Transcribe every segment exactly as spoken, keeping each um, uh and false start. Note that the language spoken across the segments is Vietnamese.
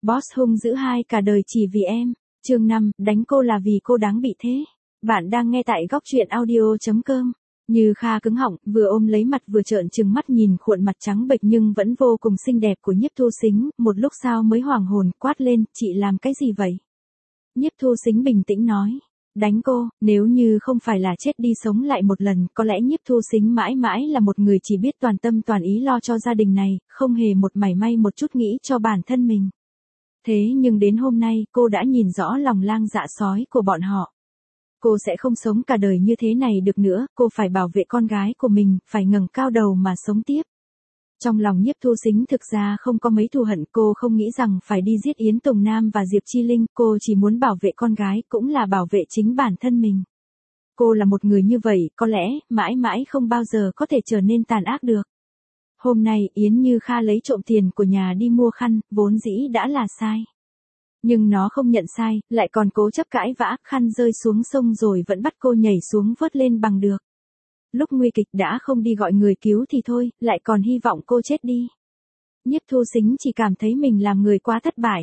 Boss hung dữ hai cả đời chỉ vì em. Chương năm, đánh cô là vì cô đáng bị thế. Bạn đang nghe tại góc truyện audio chấm com. Như Kha cứng họng, vừa ôm lấy mặt vừa trợn trừng mắt nhìn khuôn mặt trắng bệch nhưng vẫn vô cùng xinh đẹp của Nhiếp Thu Sính, một lúc sau mới hoảng hồn, quát lên, chị làm cái gì vậy? Nhiếp Thu Sính bình tĩnh nói, đánh cô, nếu như không phải là chết đi sống lại một lần, có lẽ Nhiếp Thu Sính mãi mãi là một người chỉ biết toàn tâm toàn ý lo cho gia đình này, không hề một mảy may một chút nghĩ cho bản thân mình. Thế nhưng đến hôm nay, cô đã nhìn rõ lòng lang dạ sói của bọn họ. Cô sẽ không sống cả đời như thế này được nữa, cô phải bảo vệ con gái của mình, phải ngẩng cao đầu mà sống tiếp. Trong lòng Nhiếp Thu Sính thực ra không có mấy thù hận, cô không nghĩ rằng phải đi giết Yến Tùng Nam và Diệp Chi Linh, cô chỉ muốn bảo vệ con gái, cũng là bảo vệ chính bản thân mình. Cô là một người như vậy, có lẽ, mãi mãi không bao giờ có thể trở nên tàn ác được. Hôm nay, Yến Như Kha lấy trộm tiền của nhà đi mua khăn, vốn dĩ đã là sai. Nhưng nó không nhận sai, lại còn cố chấp cãi vã, khăn rơi xuống sông rồi vẫn bắt cô nhảy xuống vớt lên bằng được. Lúc nguy kịch đã không đi gọi người cứu thì thôi, lại còn hy vọng cô chết đi. Nhiếp Thu Sính chỉ cảm thấy mình làm người quá thất bại.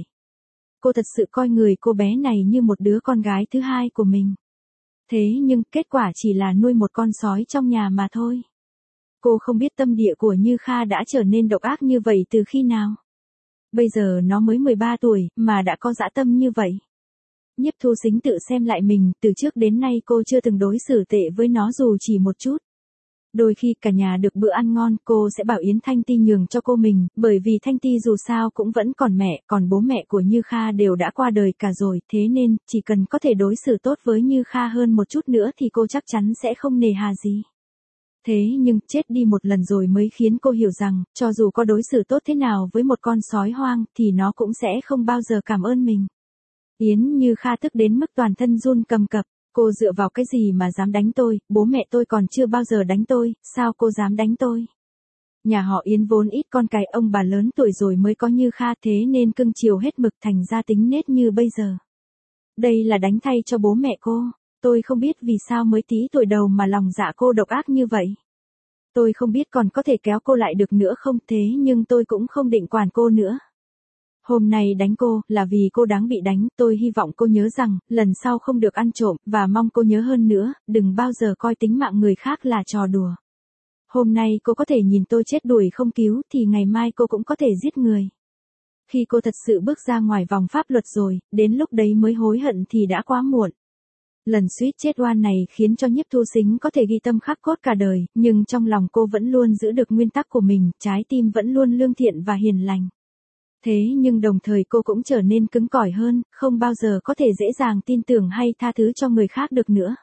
Cô thật sự coi người cô bé này như một đứa con gái thứ hai của mình. Thế nhưng kết quả chỉ là nuôi một con sói trong nhà mà thôi. Cô không biết tâm địa của Như Kha đã trở nên độc ác như vậy từ khi nào. Bây giờ nó mới mười ba tuổi, mà đã có dã tâm như vậy. Nhiếp Thu Sính tự xem lại mình, từ trước đến nay cô chưa từng đối xử tệ với nó dù chỉ một chút. Đôi khi cả nhà được bữa ăn ngon, cô sẽ bảo Yến Thanh Ti nhường cho cô mình, bởi vì Thanh Ti dù sao cũng vẫn còn mẹ, còn bố mẹ của Như Kha đều đã qua đời cả rồi, thế nên, chỉ cần có thể đối xử tốt với Như Kha hơn một chút nữa thì cô chắc chắn sẽ không nề hà gì. Thế nhưng, chết đi một lần rồi mới khiến cô hiểu rằng, cho dù có đối xử tốt thế nào với một con sói hoang, thì nó cũng sẽ không bao giờ cảm ơn mình. Yến Như Kha tức đến mức toàn thân run cầm cập, cô dựa vào cái gì mà dám đánh tôi, bố mẹ tôi còn chưa bao giờ đánh tôi, sao cô dám đánh tôi? Nhà họ Yến vốn ít con cái, ông bà lớn tuổi rồi mới có Như Kha, thế nên cưng chiều hết mực, thành ra tính nết như bây giờ. Đây là đánh thay cho bố mẹ cô. Tôi không biết vì sao mới tí tuổi đầu mà lòng dạ cô độc ác như vậy. Tôi không biết còn có thể kéo cô lại được nữa không, thế nhưng tôi cũng không định quản cô nữa. Hôm nay đánh cô, là vì cô đáng bị đánh, tôi hy vọng cô nhớ rằng, lần sau không được ăn trộm, và mong cô nhớ hơn nữa, đừng bao giờ coi tính mạng người khác là trò đùa. Hôm nay cô có thể nhìn tôi chết đuổi không cứu, thì ngày mai cô cũng có thể giết người. Khi cô thật sự bước ra ngoài vòng pháp luật rồi, đến lúc đấy mới hối hận thì đã quá muộn. Lần suýt chết oan này khiến cho Nhiếp Thu Sính có thể ghi tâm khắc cốt cả đời, nhưng trong lòng cô vẫn luôn giữ được nguyên tắc của mình, trái tim vẫn luôn lương thiện và hiền lành. Thế nhưng đồng thời cô cũng trở nên cứng cỏi hơn, không bao giờ có thể dễ dàng tin tưởng hay tha thứ cho người khác được nữa.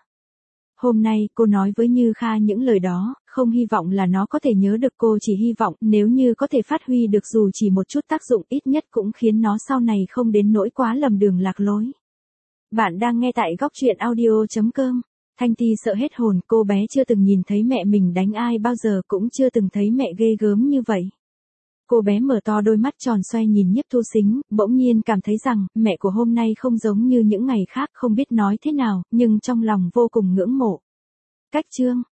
Hôm nay cô nói với Như Kha những lời đó, không hy vọng là nó có thể nhớ được, cô chỉ hy vọng nếu như có thể phát huy được dù chỉ một chút tác dụng, ít nhất cũng khiến nó sau này không đến nỗi quá lầm đường lạc lối. Bạn đang nghe tại góc truyện audio chấm com. Thanh Ti sợ hết hồn, cô bé chưa từng nhìn thấy mẹ mình đánh ai bao giờ, cũng chưa từng thấy mẹ ghê gớm như vậy. Cô bé mở to đôi mắt tròn xoay nhìn Nhiếp Thu Sính, bỗng nhiên cảm thấy rằng, mẹ của hôm nay không giống như những ngày khác, không biết nói thế nào, nhưng trong lòng vô cùng ngưỡng mộ. Cách chương